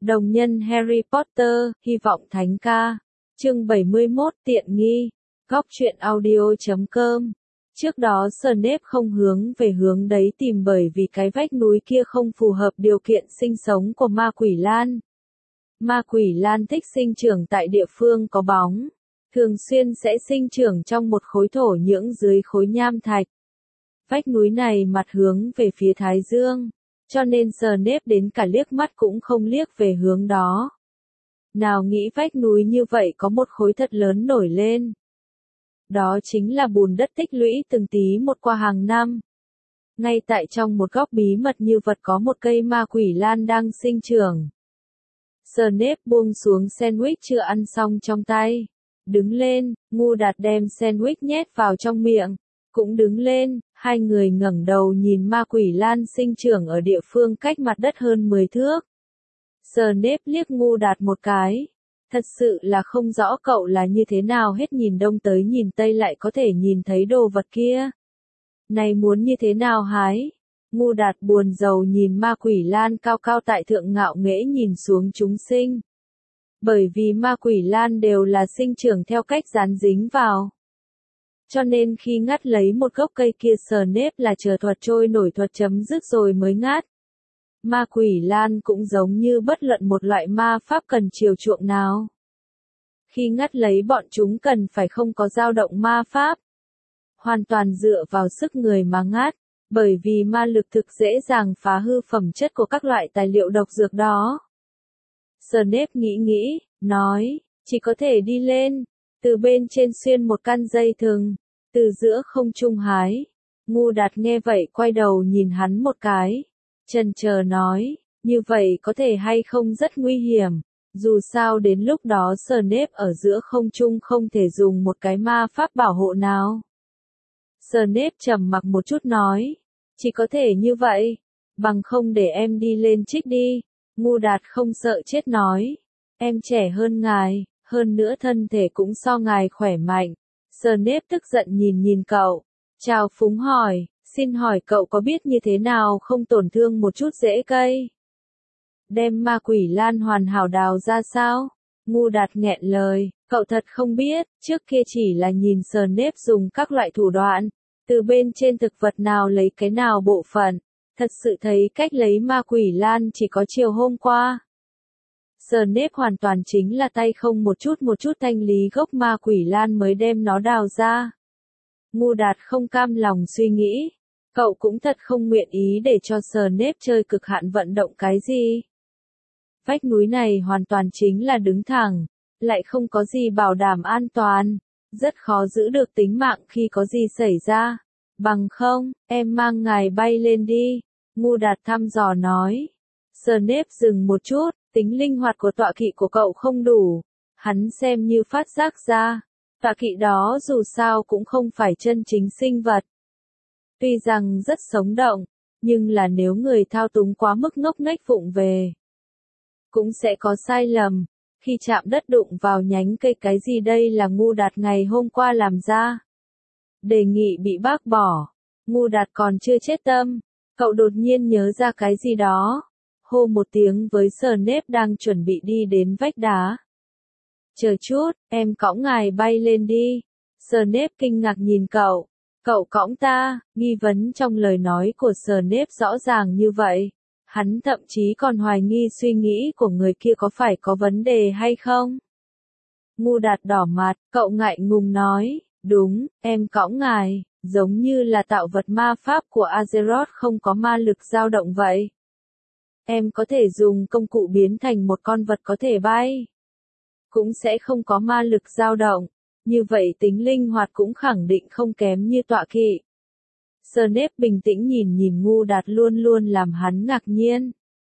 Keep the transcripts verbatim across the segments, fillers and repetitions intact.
Đồng nhân Harry Potter, hy vọng thánh ca. Chương bảy mươi mốt tiện nghi. Góc truyện audio chấm com. Trước đó Snape không hướng về hướng đấy tìm bởi vì cái vách núi kia không phù hợp điều kiện sinh sống của ma quỷ lan. Ma quỷ lan thích sinh trưởng tại địa phương có bóng, thường xuyên sẽ sinh trưởng trong một khối thổ nhưỡng dưới khối nham thạch. Vách núi này mặt hướng về phía Thái Dương, cho nên Snape đến cả liếc mắt cũng không liếc về hướng đó. Nào nghĩ vách núi như vậy có một khối thật lớn nổi lên. Đó chính là bùn đất tích lũy từng tí một qua hàng năm. Ngay tại trong một góc bí mật như vật có một cây ma quỷ lan đang sinh trưởng. Snape buông xuống sandwich chưa ăn xong trong tay. Đứng lên, Ngu Đạt đem sandwich nhét vào trong miệng. Cũng đứng lên, hai người ngẩng đầu nhìn ma quỷ lan sinh trưởng ở địa phương cách mặt đất hơn mười thước. Snape liếc Ngu Đạt một cái. Thật sự là không rõ cậu là như thế nào hết nhìn đông tới nhìn tây lại có thể nhìn thấy đồ vật kia. Này muốn như thế nào hái? Ngu Đạt buồn rầu nhìn ma quỷ lan cao cao tại thượng ngạo nghễ nhìn xuống chúng sinh. Bởi vì ma quỷ lan đều là sinh trưởng theo cách dán dính vào. Cho nên khi ngắt lấy một gốc cây kia Snape là chờ thuật trôi nổi thuật chấm dứt rồi mới ngắt. Ma quỷ lan cũng giống như bất luận một loại ma pháp cần chiều chuộng nào. Khi ngắt lấy bọn chúng cần phải không có dao động ma pháp. Hoàn toàn dựa vào sức người mà ngắt, bởi vì ma lực thực dễ dàng phá hư phẩm chất của các loại tài liệu độc dược đó. Snape nghĩ nghĩ, nói, chỉ có thể đi lên, từ bên trên xuyên một căn dây thừng, từ giữa không trung hái. Ngu Đạt nghe vậy quay đầu nhìn hắn một cái. Chần chờ nói, như vậy có thể hay không rất nguy hiểm, dù sao đến lúc đó Snape ở giữa không trung không thể dùng một cái ma pháp bảo hộ nào. Snape trầm mặc một chút nói, chỉ có thể như vậy, bằng không để em đi lên trích đi. Ngu Đạt không sợ chết nói, em trẻ hơn ngài, hơn nữa thân thể cũng so ngài khỏe mạnh. Snape tức giận nhìn nhìn cậu, chào phúng hỏi. Xin hỏi cậu có biết như thế nào không tổn thương một chút rễ cây? Đem ma quỷ lan hoàn hảo đào ra sao? Ngu Đạt nghẹn lời, cậu thật không biết, trước kia chỉ là nhìn Snape dùng các loại thủ đoạn, từ bên trên thực vật nào lấy cái nào bộ phận, thật sự thấy cách lấy ma quỷ lan chỉ có chiều hôm qua. Snape hoàn toàn chính là tay không một chút một chút thanh lý gốc ma quỷ lan mới đem nó đào ra. Ngu Đạt không cam lòng suy nghĩ. Cậu cũng thật không nguyện ý để cho Snape chơi cực hạn vận động cái gì. Vách núi này hoàn toàn chính là đứng thẳng, lại không có gì bảo đảm an toàn, rất khó giữ được tính mạng khi có gì xảy ra. Bằng không, em mang ngài bay lên đi, Ngu Đạt thăm dò nói. Snape dừng một chút, tính linh hoạt của tọa kỵ của cậu không đủ, hắn xem như phát giác ra, tọa kỵ đó dù sao cũng không phải chân chính sinh vật. Tuy rằng rất sống động, nhưng là nếu người thao túng quá mức ngốc nghếch vụng về, cũng sẽ có sai lầm, khi chạm đất đụng vào nhánh cây cái gì đây là Ngu Đạt ngày hôm qua làm ra. Đề nghị bị bác bỏ, Ngu Đạt còn chưa chết tâm, cậu đột nhiên nhớ ra cái gì đó, hô một tiếng với Snape đang chuẩn bị đi đến vách đá. Chờ chút, em cõng ngài bay lên đi. Snape kinh ngạc nhìn cậu. Cậu cõng ta, nghi vấn trong lời nói của Snape rõ ràng như vậy. Hắn thậm chí còn hoài nghi suy nghĩ của người kia có phải có vấn đề hay không. Ngu Đạt đỏ mặt, cậu ngại ngùng nói, đúng, em cõng ngài, giống như là tạo vật ma pháp của Azeroth không có ma lực dao động vậy. Em có thể dùng công cụ biến thành một con vật có thể bay, cũng sẽ không có ma lực dao động. Như vậy tính linh hoạt cũng khẳng định không kém như tọa kỵ. Snape bình tĩnh nhìn nhìn Ngu Đạt luôn luôn làm hắn ngạc nhiên.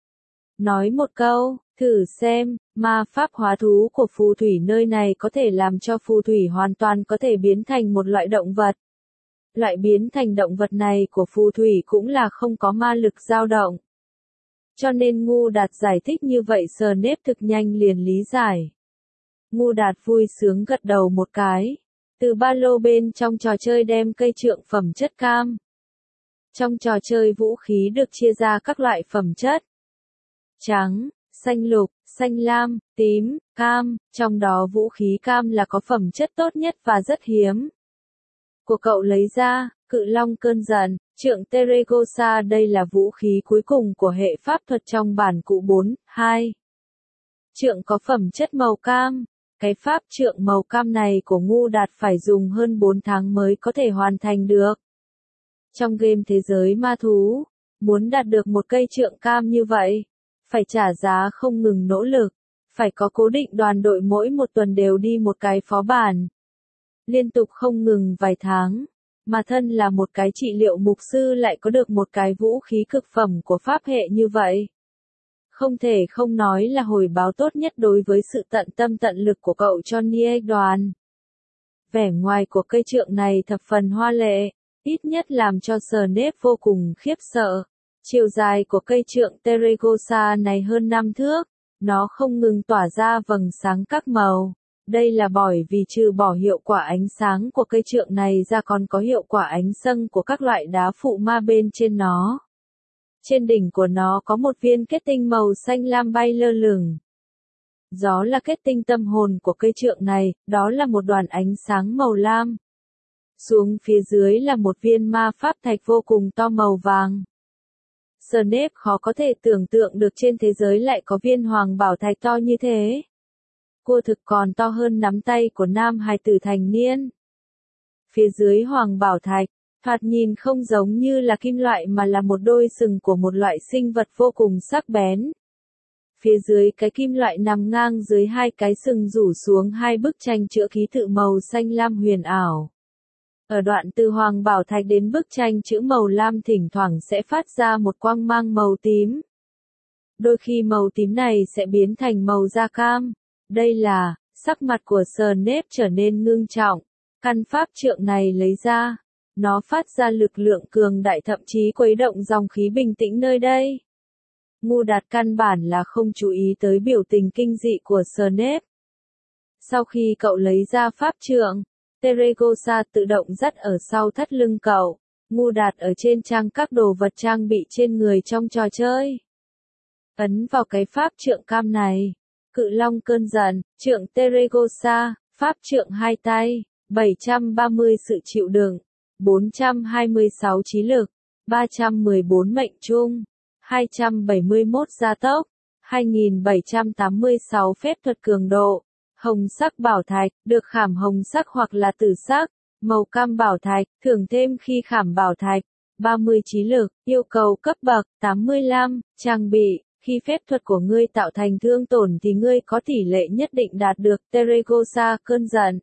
Nói một câu, thử xem, ma pháp hóa thú của phù thủy nơi này có thể làm cho phù thủy hoàn toàn có thể biến thành một loại động vật. Loại biến thành động vật này của phù thủy cũng là không có ma lực dao động. Cho nên Ngu Đạt giải thích như vậy Snape thực nhanh liền lý giải. Ngu Đạt vui sướng gật đầu một cái. Từ ba lô bên trong trò chơi đem cây trượng phẩm chất cam. Trong trò chơi vũ khí được chia ra các loại phẩm chất. Trắng, xanh lục, xanh lam, tím, cam, trong đó vũ khí cam là có phẩm chất tốt nhất và rất hiếm. Của cậu lấy ra, cự long cơn giận, trượng Teregosa đây là vũ khí cuối cùng của hệ pháp thuật trong bản cụ bốn, hai. Trượng có phẩm chất màu cam. Cái pháp trượng màu cam này của Ngu Đạt phải dùng hơn bốn tháng mới có thể hoàn thành được. Trong game thế giới ma thú, muốn đạt được một cây trượng cam như vậy, phải trả giá không ngừng nỗ lực, phải có cố định đoàn đội mỗi một tuần đều đi một cái phó bản. Liên tục không ngừng vài tháng, mà thân là một cái trị liệu mục sư lại có được một cái vũ khí cực phẩm của pháp hệ như vậy. Không thể không nói là hồi báo tốt nhất đối với sự tận tâm tận lực của cậu cho Nick đoàn. Vẻ ngoài của cây trượng này thập phần hoa lệ, ít nhất làm cho Snape vô cùng khiếp sợ. Chiều dài của cây trượng Teregosa này hơn năm thước, nó không ngừng tỏa ra vầng sáng các màu. Đây là bởi vì trừ bỏ hiệu quả ánh sáng của cây trượng này ra còn có hiệu quả ánh sâng của các loại đá phụ ma bên trên nó. Trên đỉnh của nó có một viên kết tinh màu xanh lam bay lơ lửng. Đó là kết tinh tâm hồn của cây trượng này, đó là một đoàn ánh sáng màu lam. Xuống phía dưới là một viên ma pháp thạch vô cùng to màu vàng. Snape khó có thể tưởng tượng được trên thế giới lại có viên hoàng bảo thạch to như thế. Cua thực còn to hơn nắm tay của nam hài tử thành niên. Phía dưới hoàng bảo thạch, thoạt nhìn không giống như là kim loại mà là một đôi sừng của một loại sinh vật vô cùng sắc bén. Phía dưới cái kim loại nằm ngang dưới hai cái sừng rủ xuống hai bức tranh chữa ký tự màu xanh lam huyền ảo. Ở đoạn từ hoàng bảo thạch đến bức tranh chữ màu lam thỉnh thoảng sẽ phát ra một quang mang màu tím. Đôi khi màu tím này sẽ biến thành màu da cam. Đây là, sắc mặt của Snape trở nên ngưng trọng. Căn pháp trượng này lấy ra. Nó phát ra lực lượng cường đại thậm chí khuấy động dòng khí bình tĩnh nơi đây. Ngu Đạt căn bản là không chú ý tới biểu tình kinh dị của Snape. Sau khi cậu lấy ra pháp trượng, Teregosa tự động dắt ở sau thắt lưng cậu. Ngu Đạt ở trên trang các đồ vật trang bị trên người trong trò chơi. Ấn vào cái pháp trượng cam này. Cự long cơn giận, trượng Teregosa, pháp trượng hai tay, bảy trăm ba mươi sự chịu đựng, bốn trăm hai mươi sáu trí lực, ba trăm mười bốn mệnh trung, hai trăm bảy mươi mốt gia tốc, hai nghìn bảy trăm tám mươi sáu phép thuật cường độ. Hồng sắc bảo thạch, được khảm hồng sắc hoặc là tử sắc. Màu cam bảo thạch, thưởng thêm khi khảm bảo thạch. ba mươi trí lực, yêu cầu cấp bậc, tám mươi lăm, trang bị. Khi phép thuật của ngươi tạo thành thương tổn thì ngươi có tỷ lệ nhất định đạt được Teregosa cơn giận.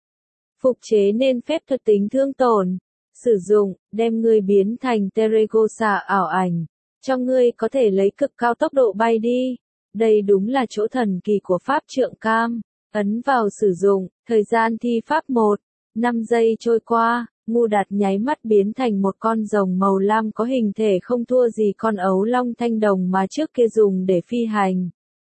Phục chế nên phép thuật tính thương tổn. Sử dụng, đem ngươi biến thành Teregosa ảo ảnh. Cho ngươi có thể lấy cực cao tốc độ bay đi. Đây đúng là chỗ thần kỳ của pháp trượng cam. Ấn vào sử dụng, thời gian thi pháp một, năm giây trôi qua, Ngu Đạt nháy mắt biến thành một con rồng màu lam có hình thể không thua gì con ấu long thanh đồng mà trước kia dùng để phi hành.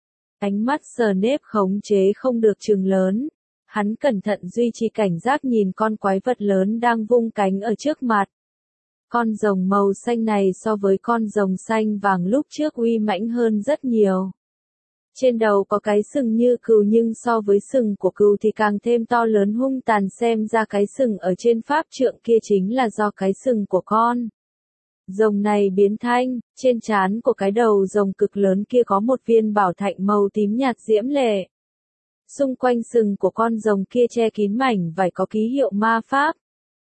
Ánh mắt Snape khống chế không được trừng lớn. Hắn cẩn thận duy trì cảnh giác nhìn con quái vật lớn đang vung cánh ở trước mặt. Con rồng màu xanh này so với con rồng xanh vàng lúc trước uy mãnh hơn rất nhiều. Trên đầu có cái sừng như cừu nhưng so với sừng của cừu thì càng thêm to lớn hung tàn, xem ra cái sừng ở trên pháp trượng kia chính là do cái sừng của con rồng này biến thành. Trên trán của cái đầu rồng cực lớn kia có một viên bảo thạch màu tím nhạt diễm lệ. Xung quanh sừng của con rồng kia che kín mảnh vải có ký hiệu ma pháp.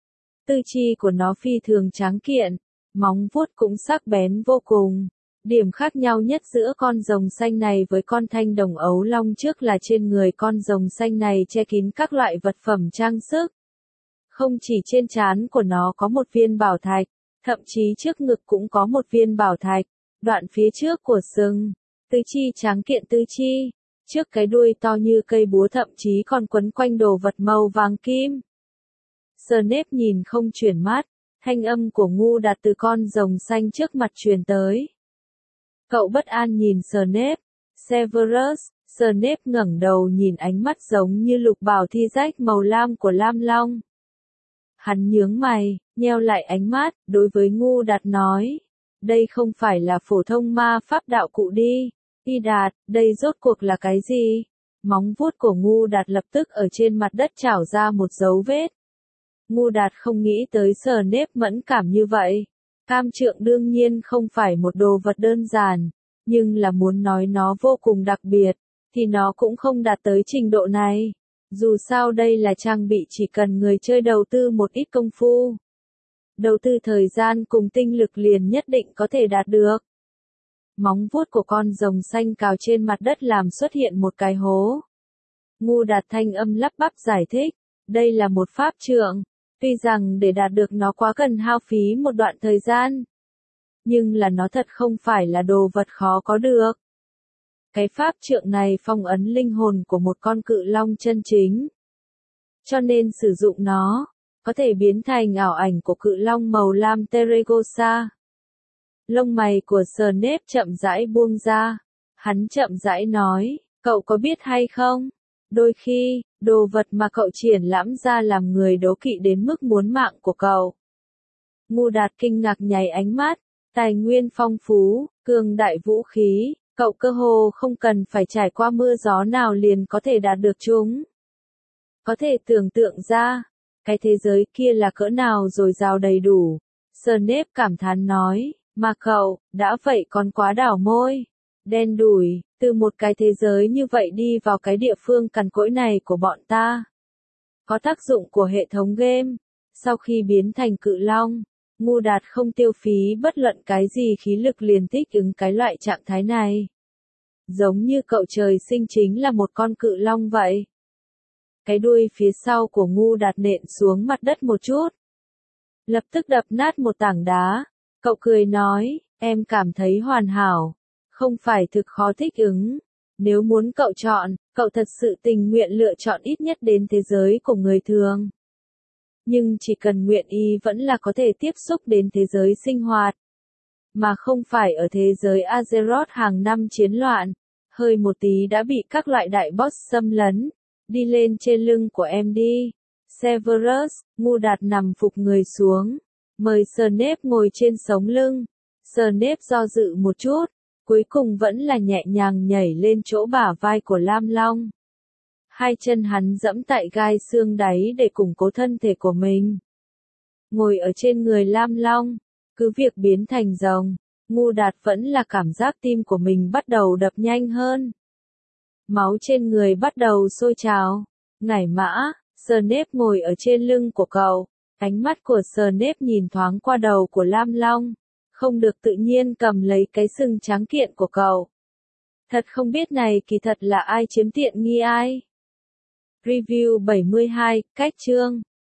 Tư chi của nó phi thường tráng kiện, móng vuốt cũng sắc bén vô cùng. Điểm khác nhau nhất giữa con rồng xanh này với con thanh đồng ấu long trước là trên người con rồng xanh này che kín các loại vật phẩm trang sức. Không chỉ trên trán của nó có một viên bảo thạch, thậm chí trước ngực cũng có một viên bảo thạch, đoạn phía trước của sừng, tứ chi tráng kiện tứ chi, trước cái đuôi to như cây búa thậm chí còn quấn quanh đồ vật màu vàng kim. Snape nhìn không chuyển mắt, thanh âm của Ngu Đạt từ con rồng xanh trước mặt truyền tới. Cậu bất an nhìn Snape. Severus, Snape ngẩng đầu nhìn ánh mắt giống như lục bảo thi rách màu lam của Lam Long. Hắn nhướng mày, nheo lại ánh mắt, đối với Ngu Đạt nói. Đây không phải là phổ thông ma pháp đạo cụ đi. Y Đạt, đây rốt cuộc là cái gì? Móng vuốt của Ngu Đạt lập tức ở trên mặt đất trảo ra một dấu vết. Ngu Đạt không nghĩ tới Snape mẫn cảm như vậy. Cam trượng đương nhiên không phải một đồ vật đơn giản, nhưng là muốn nói nó vô cùng đặc biệt, thì nó cũng không đạt tới trình độ này. Dù sao đây là trang bị chỉ cần người chơi đầu tư một ít công phu. Đầu tư thời gian cùng tinh lực liền nhất định có thể đạt được. Móng vuốt của con rồng xanh cào trên mặt đất làm xuất hiện một cái hố. Ngu Đạt thanh âm lắp bắp giải thích, đây là một pháp trượng, tuy rằng để đạt được nó quá cần hao phí một đoạn thời gian. Nhưng là nó thật không phải là đồ vật khó có được. Cái pháp trượng này phong ấn linh hồn của một con cự long chân chính. Cho nên sử dụng nó, có thể biến thành ảo ảnh của cự long màu lam Teregosa. Lông mày của Snape chậm rãi buông ra. Hắn chậm rãi nói, cậu có biết hay không? Đôi khi, đồ vật mà cậu triển lãm ra làm người đố kỵ đến mức muốn mạng của cậu. Ngu Đạt kinh ngạc nháy ánh mắt, tài nguyên phong phú, cường đại vũ khí, cậu cơ hồ không cần phải trải qua mưa gió nào liền có thể đạt được chúng. Có thể tưởng tượng ra, cái thế giới kia là cỡ nào dồi dào đầy đủ. Snape cảm thán nói, mà cậu, đã vậy còn quá đảo môi. Đen đủi, từ một cái thế giới như vậy đi vào cái địa phương cằn cỗi này của bọn ta. Có tác dụng của hệ thống game. Sau khi biến thành cự long, Ngu Đạt không tiêu phí bất luận cái gì khí lực liền thích ứng cái loại trạng thái này. Giống như cậu trời sinh chính là một con cự long vậy. Cái đuôi phía sau của Ngu Đạt nện xuống mặt đất một chút. Lập tức đập nát một tảng đá. Cậu cười nói, em cảm thấy hoàn hảo. Không phải thực khó thích ứng. Nếu muốn cậu chọn, cậu thật sự tình nguyện lựa chọn ít nhất đến thế giới của người thường. Nhưng chỉ cần nguyện ý vẫn là có thể tiếp xúc đến thế giới sinh hoạt. Mà không phải ở thế giới Azeroth hàng năm chiến loạn. Hơi một tí đã bị các loại đại boss xâm lấn. Đi lên trên lưng của em đi. Severus, Ngu Đạt nằm phục người xuống. Mời Snape ngồi trên sống lưng. Snape do dự một chút. Cuối cùng vẫn là nhẹ nhàng nhảy lên chỗ bả vai của Lam Long. Hai chân hắn dẫm tại gai xương đáy để củng cố thân thể của mình. Ngồi ở trên người Lam Long, cứ việc biến thành rồng, Ngu Đạt vẫn là cảm giác tim của mình bắt đầu đập nhanh hơn. Máu trên người bắt đầu sôi trào. Ngải mã, Snape ngồi ở trên lưng của cậu. Ánh mắt của Snape nhìn thoáng qua đầu của Lam Long. Không được tự nhiên cầm lấy cái sừng trắng kiện của cậu. Thật không biết này kỳ thật là ai chiếm tiện nghi ai. Review bảy mươi hai, cách chương.